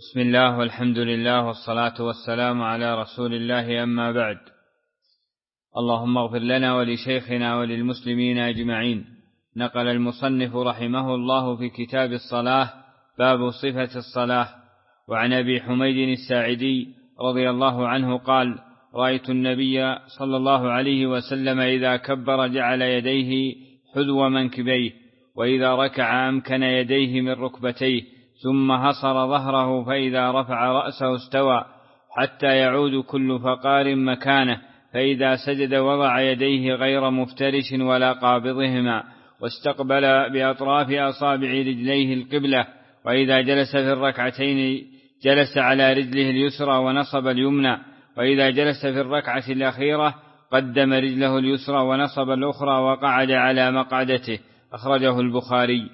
بسم الله والحمد لله والصلاة والسلام على رسول الله، أما بعد. اللهم اغفر لنا ولشيخنا وللمسلمين أجمعين. نقل المصنف رحمه الله في كتاب الصلاة باب صفة الصلاة. وعن أبي حميد الساعدي رضي الله عنه قال: رأيت النبي صلى الله عليه وسلم إذا كبر جعل يديه حذو منكبيه، وإذا ركع أمكن يديه من ركبتيه، ثم حصر ظهره، فإذا رفع رأسه استوى حتى يعود كل فقار مكانه، فإذا سجد وضع يديه غير مفترش ولا قابضهما، واستقبل بأطراف أصابع رجليه القبلة، وإذا جلس في الركعتين جلس على رجله اليسرى ونصب اليمنى، وإذا جلس في الركعة الأخيرة قدم رجله اليسرى ونصب الأخرى وقعد على مقعدته. أخرجه البخاري.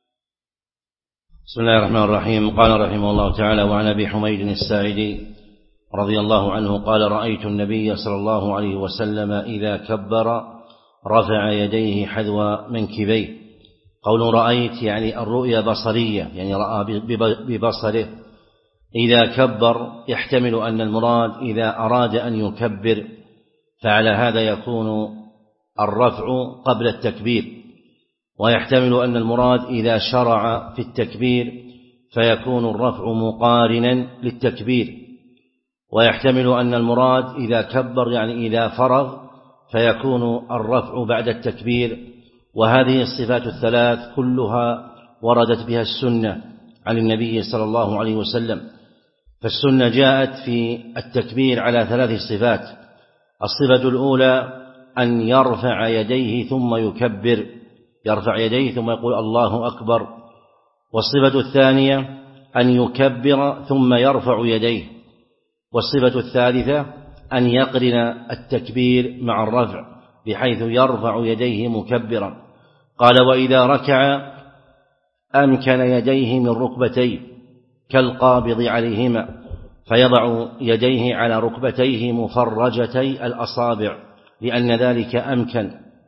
بسم الله الرحمن الرحيم. قال رحمه الله تعالى: وعن أبي حميد الساعدي رضي الله عنه قال: رأيت النبي صلى الله عليه وسلم إذا كبر رفع يديه حذو منكبيه. قول رأيت يعني الرؤيا بصرية، يعني رأى ببصره. إذا كبر يحتمل أن المراد إذا أراد أن يكبر، فعلى هذا يكون الرفع قبل التكبير، ويحتمل أن المراد إذا شرع في التكبير فيكون الرفع مقارنا للتكبير، ويحتمل أن المراد إذا كبر يعني إذا فرغ فيكون الرفع بعد التكبير. وهذه الصفات الثلاث كلها وردت بها السنة عن النبي صلى الله عليه وسلم. فالسنة جاءت في التكبير على ثلاث صفات: الصفة الأولى أن يرفع يديه ثم يكبر، يرفع يديه ثم يقول الله أكبر. والصفة الثانية أن يكبر ثم يرفع يديه. والصفة الثالثة أن يقرن التكبير مع الرفع بحيث يرفع يديه مكبرا. قال: وإذا ركع أمكن يديه من ركبتيه كالقابض عليهما، فيضع يديه على ركبتيه مفرجتي الأصابع لأن ذلك أمكن.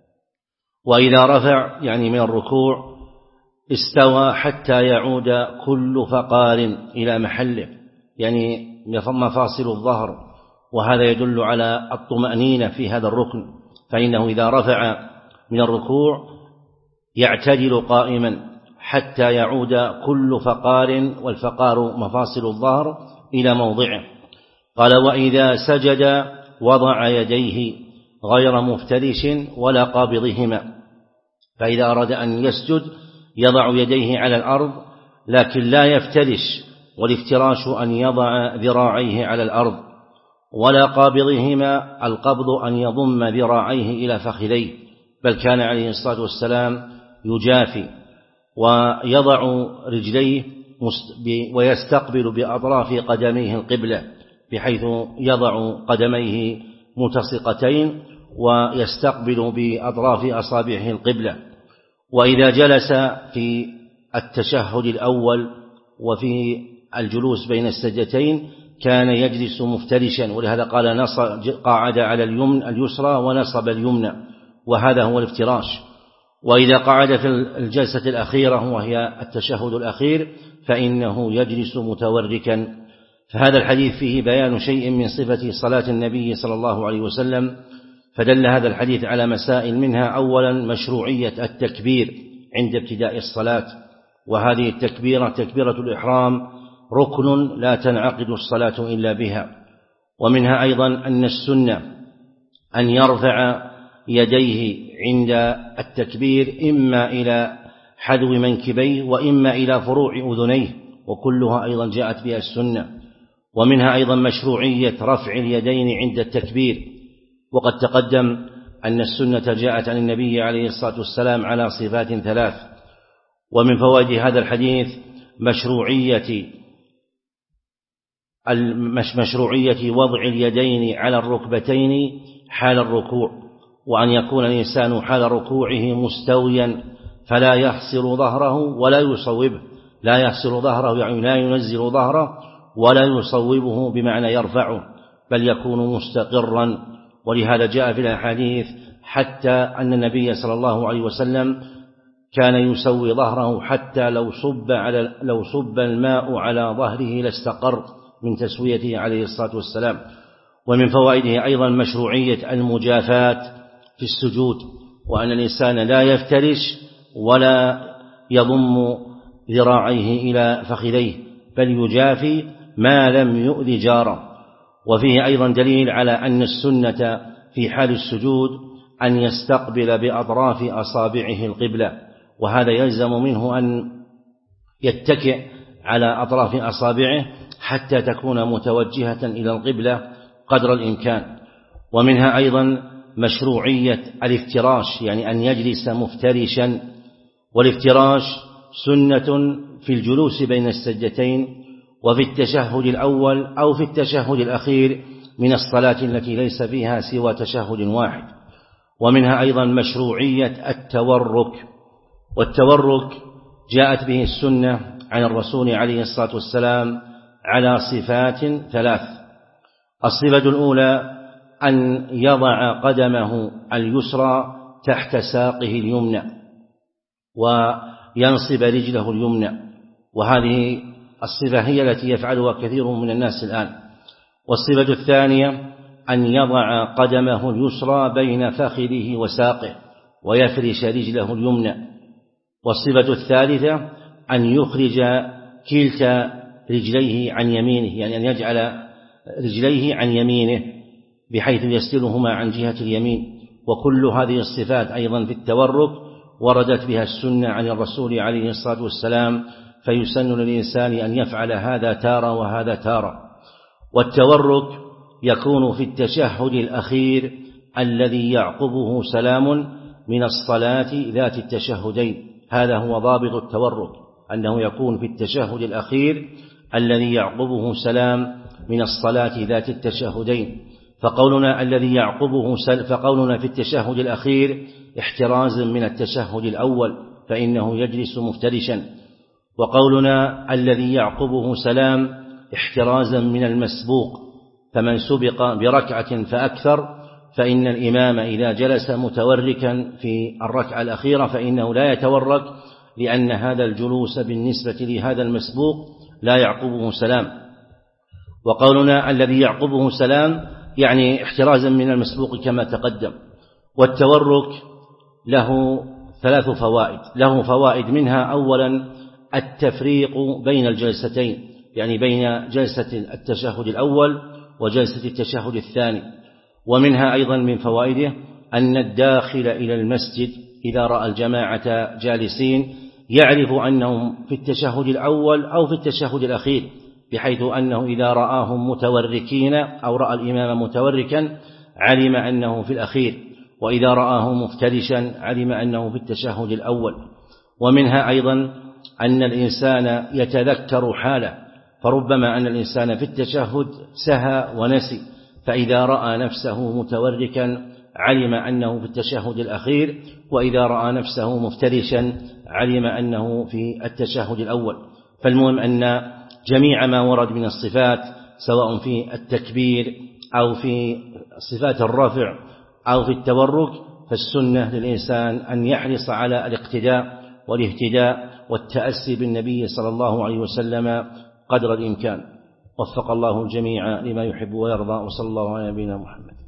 وإذا رفع يعني من الركوع استوى حتى يعود كل فقار إلى محله، يعني مفاصل الظهر، وهذا يدل على الطمأنينة في هذا الركن، فإنه إذا رفع من الركوع يعتدل قائما حتى يعود كل فقار، والفقار مفاصل الظهر، إلى موضعه. قال: وإذا سجد وضع يديه غير مفترش ولا قابضهما، فإذا أراد أن يسجد يضع يديه على الأرض لكن لا يفترش، والافتراش أن يضع ذراعيه على الأرض، ولا قابضهما القبض أن يضم ذراعيه إلى فخذيه، بل كان عليه الصلاة والسلام يجافي ويضع رجليه ويستقبل بأطراف قدميه القبلة، بحيث يضع قدميه ملتصقتين ويستقبل بأطراف أصابعه القبلة. وإذا جلس في التشهد الأول وفي الجلوس بين السجدتين كان يجلس مفترشا، ولهذا قال قعد على اليسرى ونصب اليمنى، وهذا هو الافتراش. وإذا قعد في الجلسة الأخيرة وهي التشهد الأخير فإنه يجلس متوركا. فهذا الحديث فيه بيان شيء من صفة صلاة النبي صلى الله عليه وسلم، فدل هذا الحديث على مسائل، منها أولا مشروعية التكبير عند ابتداء الصلاة، وهذه التكبيرة تكبيرة الإحرام ركن لا تنعقد الصلاة إلا بها. ومنها أيضا أن السنة أن يرفع يديه عند التكبير إما إلى حذو منكبيه وإما إلى فروع أذنيه، وكلها أيضا جاءت بها السنة. ومنها أيضا مشروعية رفع اليدين عند التكبير، وقد تقدم أن السنة جاءت عن النبي عليه الصلاة والسلام على صفات ثلاث. ومن فوائد هذا الحديث مشروعية وضع اليدين على الركبتين حال الركوع، وأن يكون الإنسان حال ركوعه مستويا فلا يحصر ظهره ولا يصوبه، لا يحصر ظهره يعني لا ينزل ظهره ولا يصوبه بمعنى يرفعه، بل يكون مستقرا. ولهذا جاء في الأحاديث حتى أن النبي صلى الله عليه وسلم كان يسوي ظهره حتى لو صب الماء على ظهره لاستقر من تسويته عليه الصلاة والسلام. ومن فوائده أيضا مشروعية المجافاة في السجود، وأن الإنسان لا يفترش ولا يضم ذراعيه إلى فخذيه، بل يجافي ما لم يؤذ جاره. وفيه أيضا دليل على أن السنة في حال السجود أن يستقبل بأطراف أصابعه القبلة، وهذا يلزم منه أن يتكئ على أطراف أصابعه حتى تكون متوجهة إلى القبلة قدر الإمكان. ومنها أيضا مشروعية الافتراش، يعني أن يجلس مفترشا، والافتراش سنة في الجلوس بين السجدتين وفي التشهد الأول أو في التشهد الأخير من الصلاة التي ليس فيها سوى تشهد واحد. ومنها أيضا مشروعية التورك، والتورك جاءت به السنة عن الرسول عليه الصلاة والسلام على صفات ثلاث. الصفة الأولى أن يضع قدمه اليسرى تحت ساقه اليمنى وينصب رجله اليمنى، وهذه الصفة هي التي يفعلها كثير من الناس الآن. والصفة الثانية أن يضع قدمه اليسرى بين فخذه وساقه ويفرش رجله اليمنى. والصفة الثالثة أن يخرج كلتا رجليه عن يمينه، يعني أن يجعل رجليه عن يمينه بحيث يسلهما عن جهة اليمين. وكل هذه الصفات أيضا في التورك وردت بها السنة عن الرسول عليه الصلاة والسلام، فيسن للإنسان أن يفعل هذا تارة وهذا تارة. والتورك يكون في التشهد الأخير الذي يعقبه سلام من الصلاة ذات التشهدين، هذا هو ضابط التورك، أنه يكون في التشهد الأخير الذي يعقبه سلام من الصلاة ذات التشهدين. فقولنا في التشهد الأخير احترازا من التشهد الأول فإنه يجلس مفترشا، وقولنا الذي يعقبه سلام احترازا من المسبوق، فمن سبق بركعة فأكثر فإن الإمام إذا جلس متوركا في الركعة الأخيرة فإنه لا يتورك، لأن هذا الجلوس بالنسبة لهذا المسبوق لا يعقبه سلام. وقولنا الذي يعقبه سلام يعني احترازا من المسبوق كما تقدم. والتورك له ثلاث فوائد، له فوائد منها أولا التفريق بين الجلستين، يعني بين جلسة التشهد الأول وجلسة التشهد الثاني. ومنها أيضا من فوائده أن الداخل إلى المسجد إذا رأى الجماعة جالسين يعرف أنهم في التشهد الأول أو في التشهد الأخير، بحيث أنه إذا رآهم متوركين أو رأى الإمام متوركا علم أنه في الأخير، وإذا رآه مفترشا علم أنه في التشهد الأول. ومنها أيضا أن الإنسان يتذكر حاله، فربما أن الإنسان في التشهد سهى ونسي، فإذا رأى نفسه متوركا علم أنه في التشهد الأخير، وإذا رأى نفسه مفترشا علم أنه في التشهد الأول. فالمهم أن جميع ما ورد من الصفات سواء في التكبير أو في صفات الرفع أو في التورك، فالسنة للإنسان أن يحرص على الاقتداء والاهتداء والتأسي بالنبي صلى الله عليه وسلم قدر الإمكان. وفق الله الجميع لما يحب ويرضى، وصلى الله على نبينا محمد.